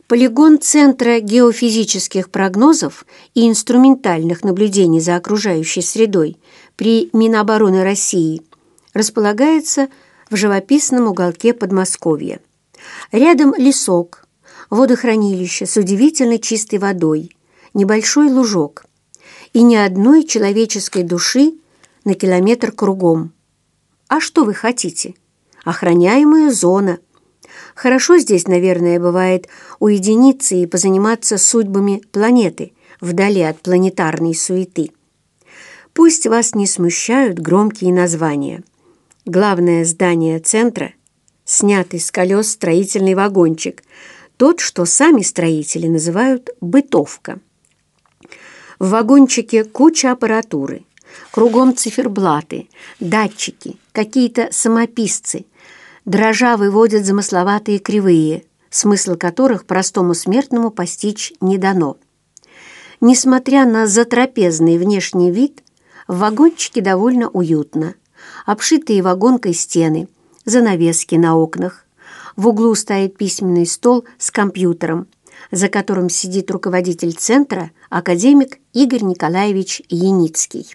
Полигон Центра геофизических прогнозов и инструментальных наблюдений за окружающей средой при Минобороны России располагается в живописном уголке Подмосковья. Рядом лесок, водохранилище с удивительно чистой водой, небольшой лужок и ни одной человеческой души на километр кругом. А что вы хотите? Охраняемая зона. Хорошо здесь, наверное, бывает уединиться и позаниматься судьбами планеты вдали от планетарной суеты. Пусть вас не смущают громкие названия. Главное здание центра – снятый с колес строительный вагончик, тот, что сами строители называют «бытовка». В вагончике куча аппаратуры, кругом циферблаты, датчики, какие-то самописцы – дрожа выводят замысловатые кривые, смысл которых простому смертному постичь не дано. Несмотря на затрапезный внешний вид, в вагончике довольно уютно. Обшитые вагонкой стены, занавески на окнах. В углу стоит письменный стол с компьютером, за которым сидит руководитель центра, академик Игорь Николаевич Яницкий.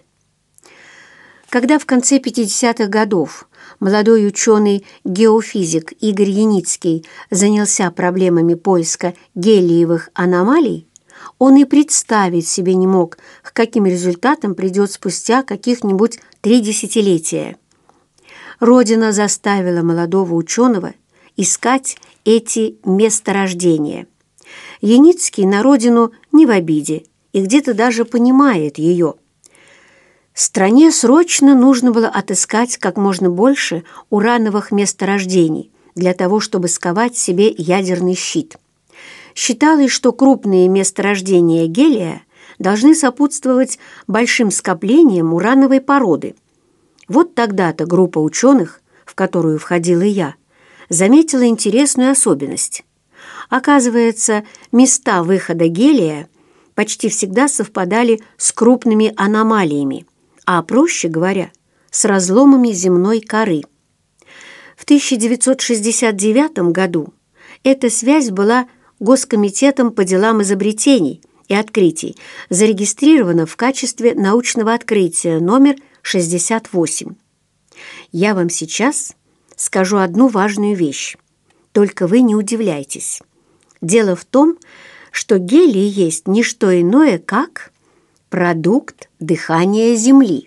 Когда в конце 50-х годов молодой ученый-геофизик Игорь Яницкий занялся проблемами поиска гелиевых аномалий, он и представить себе не мог, к каким результатам придет спустя каких-нибудь 3 десятилетия. Родина заставила молодого ученого искать эти месторождения. Яницкий на родину не в обиде и где-то даже понимает ее. Стране срочно нужно было отыскать как можно больше урановых месторождений для того, чтобы сковать себе ядерный щит. Считалось, что крупные месторождения гелия должны сопутствовать большим скоплениям урановой породы. Вот тогда-то группа ученых, в которую входила я, заметила интересную особенность. Оказывается, места выхода гелия почти всегда совпадали с крупными аномалиями, а, проще говоря, с разломами земной коры. В 1969 году эта связь была Госкомитетом по делам изобретений и открытий зарегистрирована в качестве научного открытия номер 68. Я вам сейчас скажу одну важную вещь, только вы не удивляйтесь. Дело в том, что гелий есть не что иное, как продукт дыхания Земли.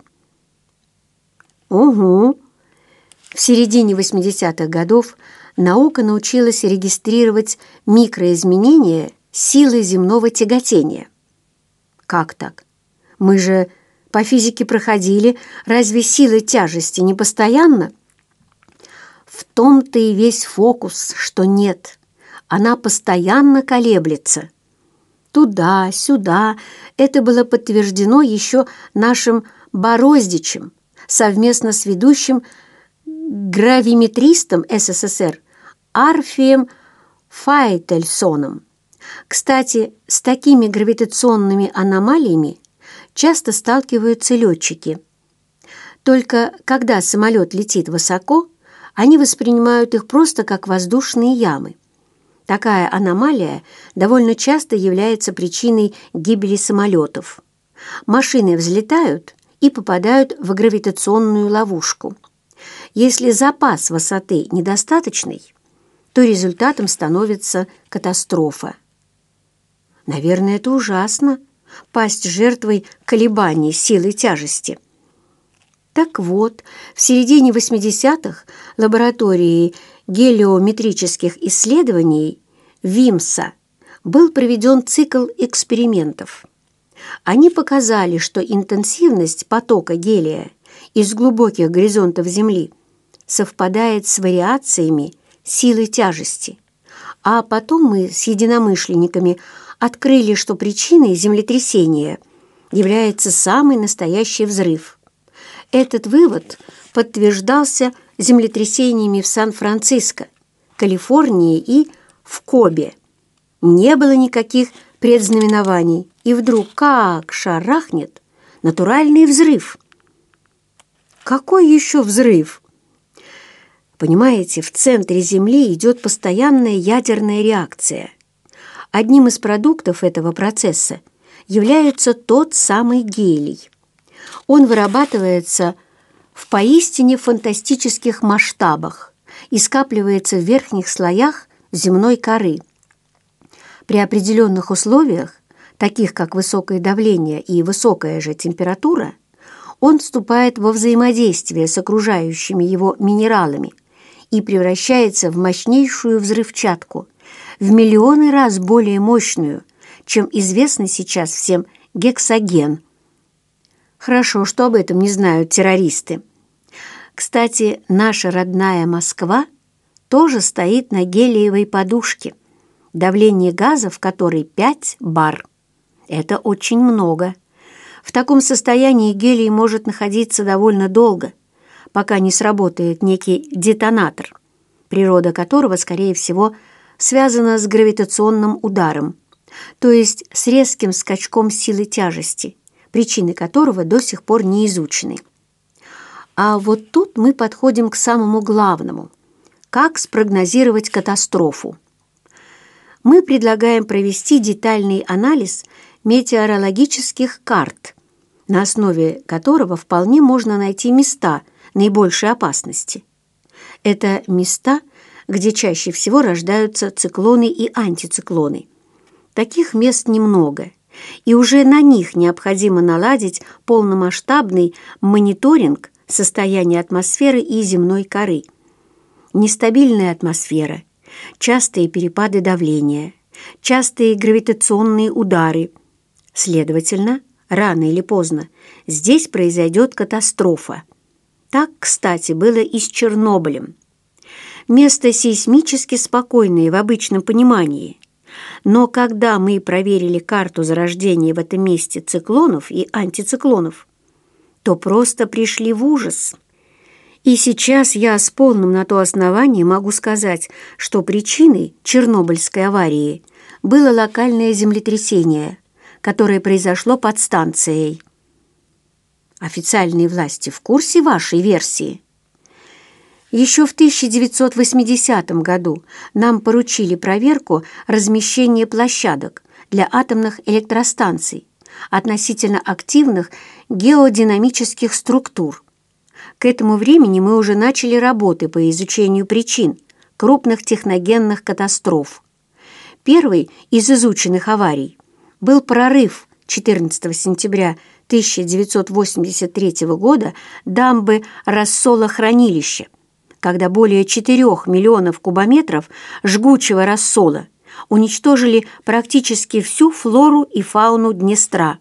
Угу. В середине 80-х годов наука научилась регистрировать микроизменения силы земного тяготения. Как так? Мы же по физике проходили, разве сила тяжести не постоянна? В том-то и весь фокус, что нет. Она постоянно колеблется. Туда-сюда. Это было подтверждено еще нашим Бороздичем совместно с ведущим гравиметристом СССР Арфием Файтельсоном. Кстати, с такими гравитационными аномалиями часто сталкиваются летчики. Только когда самолет летит высоко, они воспринимают их просто как воздушные ямы. Такая аномалия довольно часто является причиной гибели самолетов. Машины взлетают и попадают в гравитационную ловушку. Если запас высоты недостаточный, то результатом становится катастрофа. Наверное, это ужасно – пасть жертвой колебаний силы тяжести. Так вот, в середине 80-х лабораторией гелиометрических исследований ВИМСа был проведен цикл экспериментов. Они показали, что интенсивность потока гелия из глубоких горизонтов Земли совпадает с вариациями силы тяжести. А потом мы с единомышленниками открыли, что причиной землетрясения является самый настоящий взрыв. Этот вывод подтверждался землетрясениями в Сан-Франциско, Калифорнии и в Кобе. Не было никаких предзнаменований, и вдруг как шарахнет натуральный взрыв. Какой еще взрыв? Понимаете, в центре Земли идет постоянная ядерная реакция. Одним из продуктов этого процесса является тот самый гелий. Он вырабатывается в поистине фантастических масштабах и скапливается в верхних слоях земной коры. При определенных условиях, таких как высокое давление и высокая же температура, он вступает во взаимодействие с окружающими его минералами и превращается в мощнейшую взрывчатку, в миллионы раз более мощную, чем известный сейчас всем гексоген. Хорошо, что об этом не знают террористы. Кстати, наша родная Москва тоже стоит на гелиевой подушке, давление газа в которой 5 бар. Это очень много. В таком состоянии гелий может находиться довольно долго, пока не сработает некий детонатор, природа которого, скорее всего, связана с гравитационным ударом, то есть с резким скачком силы тяжести, причины которого до сих пор не изучены. А вот тут мы подходим к самому главному – как спрогнозировать катастрофу. Мы предлагаем провести детальный анализ метеорологических карт, на основе которого вполне можно найти места наибольшей опасности. Это места, где чаще всего рождаются циклоны и антициклоны. Таких мест немного, и уже на них необходимо наладить полномасштабный мониторинг состояния атмосферы и земной коры. Нестабильная атмосфера, частые перепады давления, частые гравитационные удары. Следовательно, рано или поздно здесь произойдет катастрофа. Так, кстати, было и с Чернобылем. Место сейсмически спокойное в обычном понимании. Но когда мы проверили карту зарождения в этом месте циклонов и антициклонов, то просто пришли в ужас. И сейчас я с полным на то основанием могу сказать, что причиной Чернобыльской аварии было локальное землетрясение, которое произошло под станцией. Официальные власти в курсе вашей версии? Еще в 1980 году нам поручили проверку размещения площадок для атомных электростанций относительно активных геодинамических структур. К этому времени мы уже начали работы по изучению причин крупных техногенных катастроф. Первый из изученных аварий был прорыв 14 сентября 1983 года дамбы рассола-хранилища, когда более 4 миллионов кубометров жгучего рассола уничтожили практически всю флору и фауну Днестра.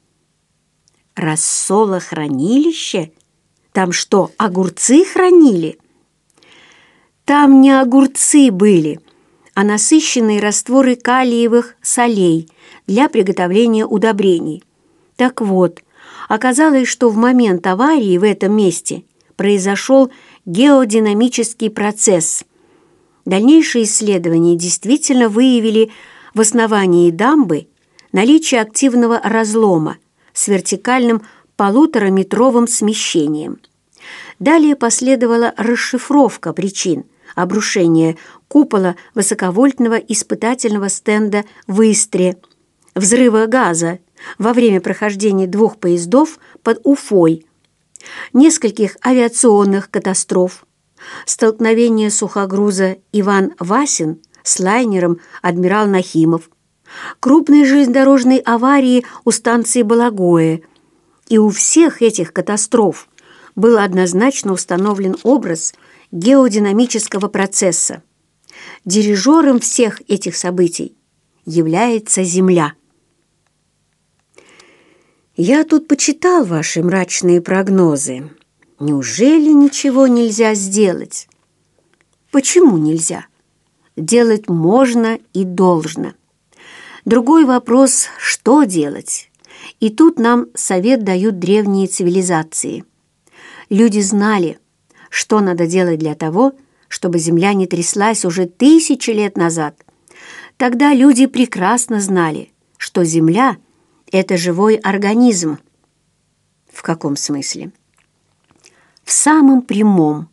Рассолохранилище? Там что, огурцы хранили? Там не огурцы были, а насыщенные растворы калиевых солей для приготовления удобрений. Так вот, оказалось, что в момент аварии в этом месте произошел геодинамический процесс. Дальнейшие исследования действительно выявили в основании дамбы наличие активного разлома с вертикальным 1,5-метровым смещением. Далее последовала расшифровка причин обрушения купола высоковольтного испытательного стенда в Истре, взрыва газа во время прохождения 2 поездов под Уфой, нескольких авиационных катастроф, столкновение сухогруза «Иван Васин» с лайнером «Адмирал Нахимов», крупной железнодорожной аварии у станции Балагое. И у всех этих катастроф был однозначно установлен образ геодинамического процесса. Дирижером всех этих событий является Земля. Я тут почитал ваши мрачные прогнозы. Неужели ничего нельзя сделать? Почему нельзя? Делать можно и должно. Другой вопрос, что делать? И тут нам совет дают древние цивилизации. Люди знали, что надо делать для того, чтобы Земля не тряслась уже 1000 лет назад. Тогда люди прекрасно знали, что Земля – это живой организм. В каком смысле? В самом прямом.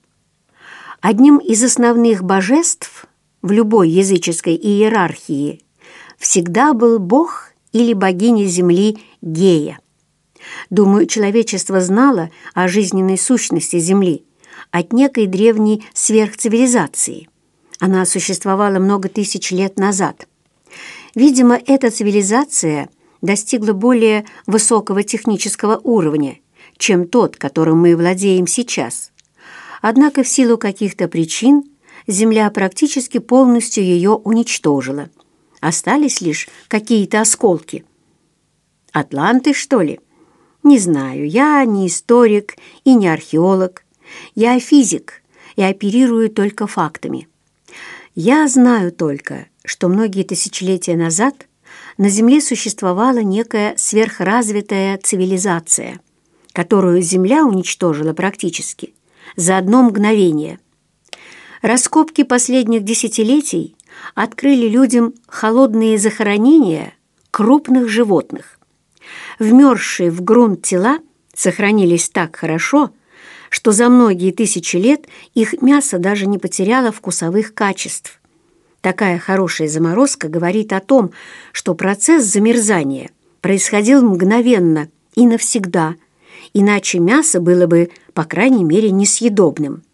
Одним из основных божеств в любой языческой иерархии всегда был бог или богиня Земли Гея. Думаю, человечество знало о жизненной сущности Земли от некой древней сверхцивилизации. Она существовала много тысяч лет назад. Видимо, эта цивилизация достигла более высокого технического уровня, чем тот, которым мы владеем сейчас. Однако в силу каких-то причин Земля практически полностью ее уничтожила. Остались лишь какие-то осколки. Атланты, что ли? Не знаю, я не историк и не археолог. Я физик и оперирую только фактами. Я знаю только, что многие тысячелетия назад на Земле существовала некая сверхразвитая цивилизация, которую Земля уничтожила практически за одно мгновение. Раскопки последних десятилетий открыли людям холодные захоронения крупных животных. Вмерзшие в грунт тела сохранились так хорошо, что за многие тысячи лет их мясо даже не потеряло вкусовых качеств. Такая хорошая заморозка говорит о том, что процесс замерзания происходил мгновенно и навсегда, иначе мясо было бы, по крайней мере, несъедобным.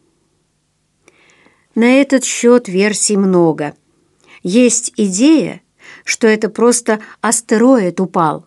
На этот счет версий много. Есть идея, что это просто астероид упал.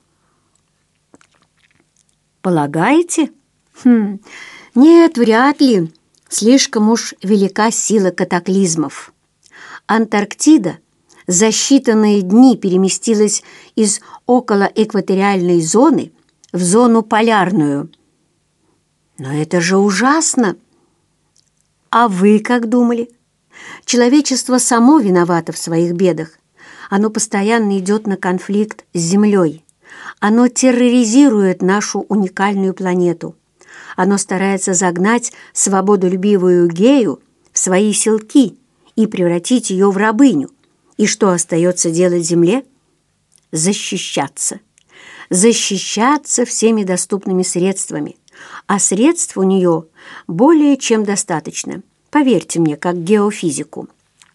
Полагаете? Нет, вряд ли. Слишком уж велика сила катаклизмов. Антарктида за считанные дни переместилась из околоэкваториальной зоны в зону полярную. Но это же ужасно! А вы как думали? Человечество само виновато в своих бедах. Оно постоянно идет на конфликт с Землей. Оно терроризирует нашу уникальную планету. Оно старается загнать свободолюбивую Гею в свои селки и превратить ее в рабыню. И что остается делать Земле? Защищаться. Защищаться всеми доступными средствами. А средств у нее более чем достаточно. Поверьте мне, как геофизику.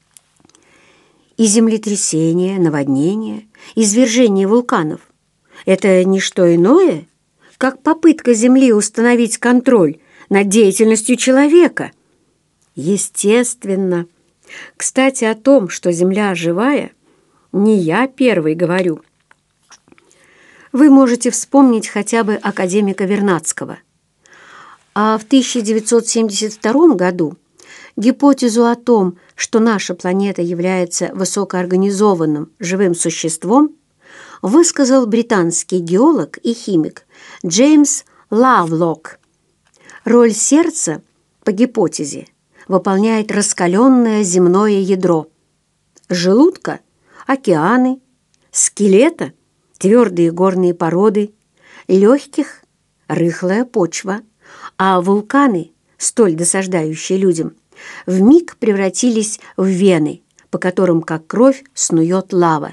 И землетрясения, наводнения, извержения вулканов – это не что иное, как попытка Земли установить контроль над деятельностью человека. Естественно. Кстати, о том, что Земля живая, не я первый говорю. Вы можете вспомнить хотя бы академика Вернадского. А в 1972 году гипотезу о том, что наша планета является высокоорганизованным живым существом, высказал британский геолог и химик Джеймс Лавлок. Роль сердца, по гипотезе, выполняет раскаленное земное ядро, желудка – океаны, скелета – твердые горные породы, легких – рыхлая почва, а вулканы, столь досаждающие людям, вмиг превратились в вены, по которым, как кровь, снует лава.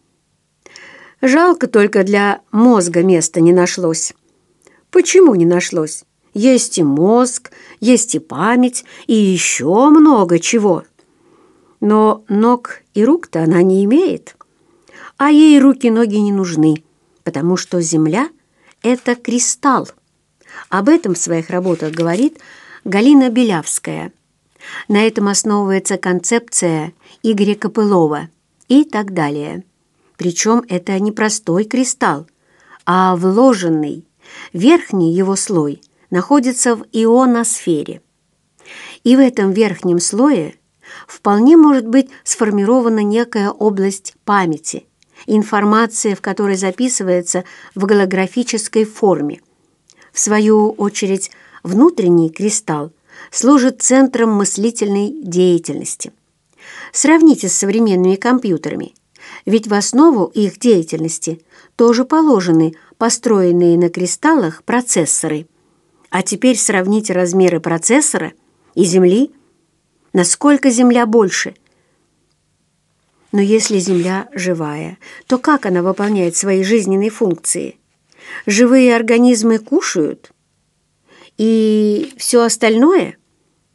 Жалко только для мозга места не нашлось. Почему не нашлось? Есть и мозг, есть и память, и еще много чего. Но ног и рук-то она не имеет. А ей руки-ноги не нужны, потому что Земля – это кристалл. Об этом в своих работах говорит Галина Белявская. На этом основывается концепция Игоря Копылова и так далее. Причем это не простой кристалл, а вложенный. Верхний его слой находится в ионосфере. И в этом верхнем слое вполне может быть сформирована некая область памяти, информация в которой записывается в голографической форме. В свою очередь, внутренний кристалл служит центром мыслительной деятельности. Сравните с современными компьютерами, ведь в основу их деятельности тоже положены построенные на кристаллах процессоры. А теперь сравните размеры процессора и Земли. Насколько Земля больше? Но если Земля живая, то как она выполняет свои жизненные функции? Живые организмы кушают? И все остальное?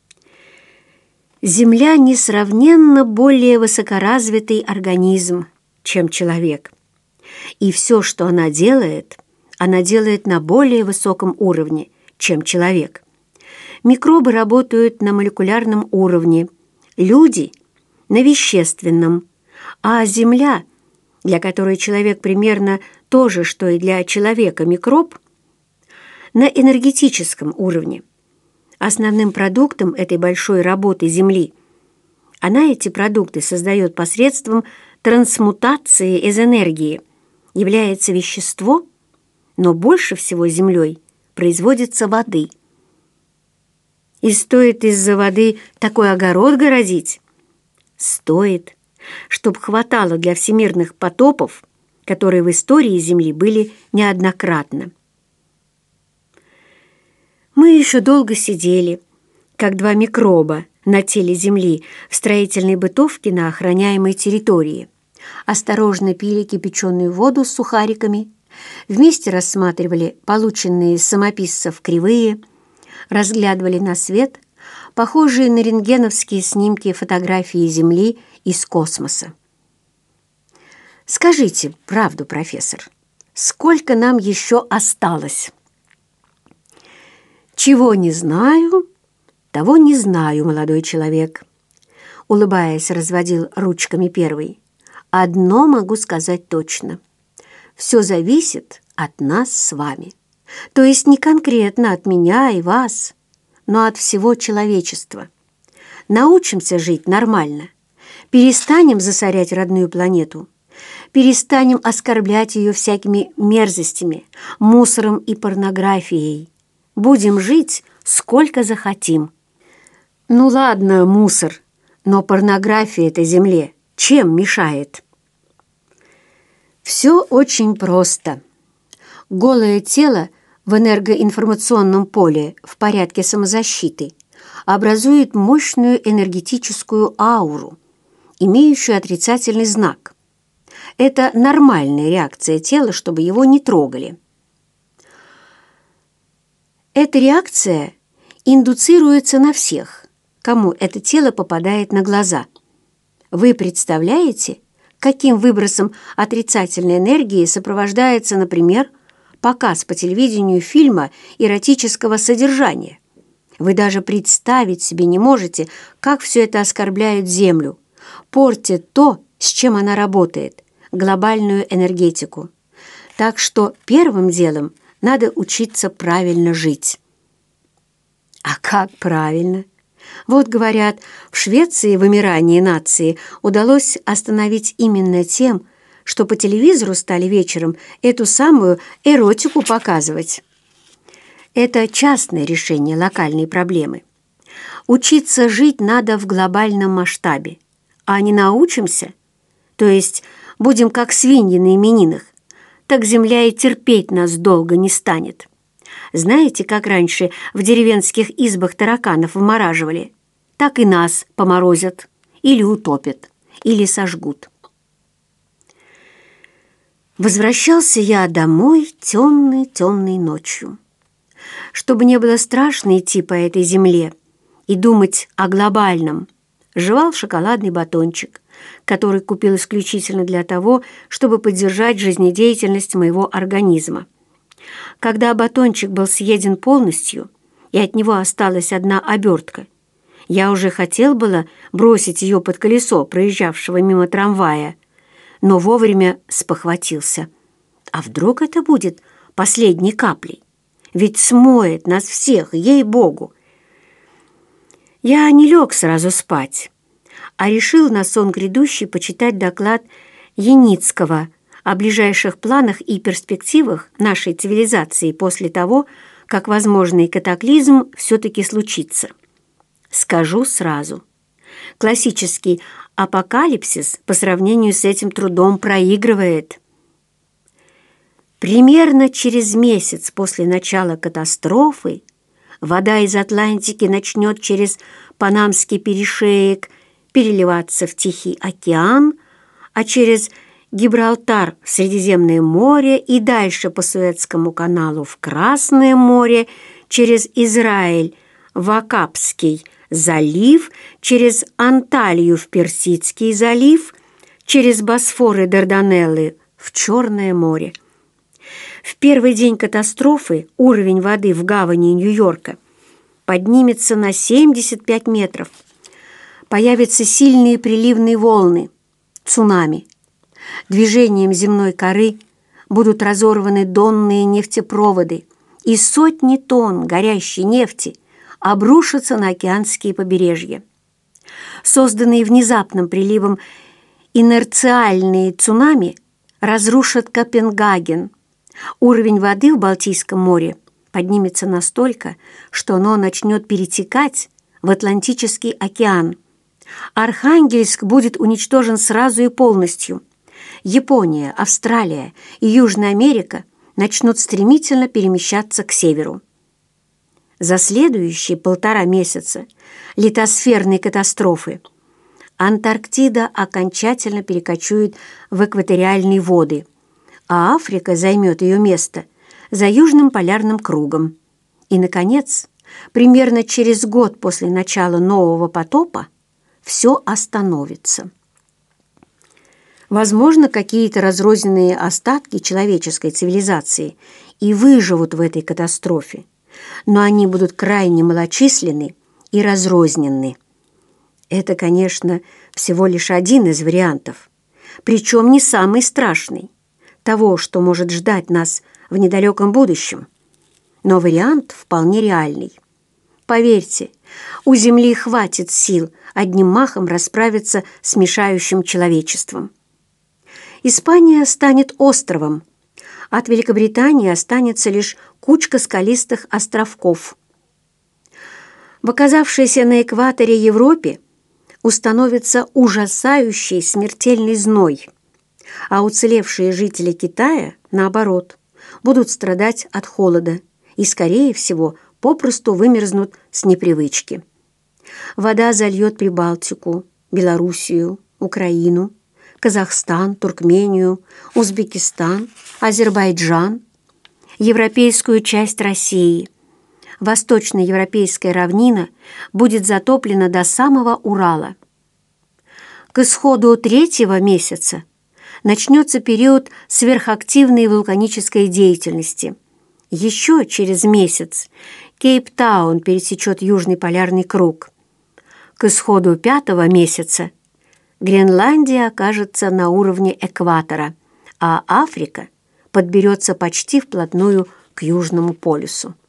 Земля несравненно более высокоразвитый организм, чем человек. И все, что она делает на более высоком уровне, чем человек. Микробы работают на молекулярном уровне, люди – на вещественном, а Земля, для которой человек примерно то же, что и для человека микроб, на энергетическом уровне. Основным продуктом этой большой работы Земли она эти продукты создает посредством трансмутации из энергии, является вещество, но больше всего Землей производится воды. И стоит из-за воды такой огород городить? Стоит, чтоб хватало для всемирных потопов, которые в истории Земли были неоднократно. Мы еще долго сидели, как два микроба на теле Земли в строительной бытовке на охраняемой территории. Осторожно пили кипяченую воду с сухариками, вместе рассматривали полученные из самописцев кривые, разглядывали на свет похожие на рентгеновские снимки фотографии Земли из космоса. Скажите правду, профессор, сколько нам еще осталось? Чего не знаю, того не знаю, молодой человек. Улыбаясь, разводил ручками первый. Одно могу сказать точно. Все зависит от нас с вами. То есть не конкретно от меня и вас, но от всего человечества. Научимся жить нормально, перестанем засорять родную планету, перестанем оскорблять ее всякими мерзостями, мусором и порнографией. Будем жить, сколько захотим. Ну ладно, мусор, но порнография этой Земле чем мешает? Все очень просто. Голое тело в энергоинформационном поле в порядке самозащиты образует мощную энергетическую ауру, имеющую отрицательный знак. Это нормальная реакция тела, чтобы его не трогали. Эта реакция индуцируется на всех, кому это тело попадает на глаза. Вы представляете, каким выбросом отрицательной энергии сопровождается, например, показ по телевидению фильма эротического содержания? Вы даже представить себе не можете, как все это оскорбляет Землю, портит то, с чем она работает, глобальную энергетику. Так что первым делом надо учиться правильно жить. А как правильно? Вот, говорят, в Швеции вымирание нации удалось остановить именно тем, что по телевизору стали вечером эту самую эротику показывать. Это частное решение локальной проблемы. Учиться жить надо в глобальном масштабе, а не научимся, то есть будем как свиньи на именинах, так земля и терпеть нас долго не станет. Знаете, как раньше в деревенских избах тараканов вымораживали? Так и нас поморозят, или утопят, или сожгут. Возвращался я домой темной ночью. Чтобы не было страшно идти по этой земле и думать о глобальном, жевал шоколадный батончик, который купил исключительно для того, чтобы поддержать жизнедеятельность моего организма. Когда батончик был съеден полностью, и от него осталась одна обертка, я уже хотел было бросить ее под колесо проезжавшего мимо трамвая, но вовремя спохватился. А вдруг это будет последней каплей? Ведь смоет нас всех, ей-богу! Я не лег сразу спать, а решил на сон грядущий почитать доклад Яницкого о ближайших планах и перспективах нашей цивилизации после того, как возможный катаклизм все-таки случится. Скажу сразу. Классический апокалипсис по сравнению с этим трудом проигрывает. Примерно через месяц после начала катастрофы вода из Атлантики начнет через Панамский перешеек переливаться в Тихий океан, а через Гибралтар в Средиземное море и дальше по Суэцкому каналу в Красное море, через Израиль в Акапский залив, через Анталью в Персидский залив, через Босфор и Дарданеллы в Черное море. В первый день катастрофы уровень воды в гавани Нью-Йорка поднимется на 75 метров. Появятся сильные приливные волны, цунами. Движением земной коры будут разорваны донные нефтепроводы, и сотни тонн горящей нефти обрушатся на океанские побережья. Созданные внезапным приливом инерциальные цунами разрушат Копенгаген. Уровень воды в Балтийском море поднимется настолько, что оно начнет перетекать в Атлантический океан. Архангельск будет уничтожен сразу и полностью. Япония, Австралия и Южная Америка начнут стремительно перемещаться к северу. За следующие 1,5 месяца литосферной катастрофы Антарктида окончательно перекочует в экваториальные воды, а Африка займет ее место за Южным полярным кругом. И, наконец, примерно через год после начала нового потопа все остановится. Возможно, какие-то разрозненные остатки человеческой цивилизации и выживут в этой катастрофе, но они будут крайне малочисленны и разрозненны. Это, конечно, всего лишь один из вариантов, причем не самый страшный, того, что может ждать нас в недалеком будущем. Но вариант вполне реальный. Поверьте, у Земли хватит сил одним махом расправиться с мешающим человечеством. Испания станет островом. От Великобритании останется лишь кучка скалистых островков. В оказавшейся на экваторе Европе установится ужасающий смертельный зной, а уцелевшие жители Китая, наоборот, будут страдать от холода и, скорее всего, попросту вымерзнут с непривычки. Вода зальет Прибалтику, Белоруссию, Украину, Казахстан, Туркмению, Узбекистан, Азербайджан, европейскую часть России. Восточноевропейская равнина будет затоплена до самого Урала. К исходу 3-го месяца начнется период сверхактивной вулканической деятельности. Еще через месяц Кейптаун пересечет Южный полярный круг. К исходу 5-го месяца Гренландия окажется на уровне экватора, а Африка подберется почти вплотную к Южному полюсу.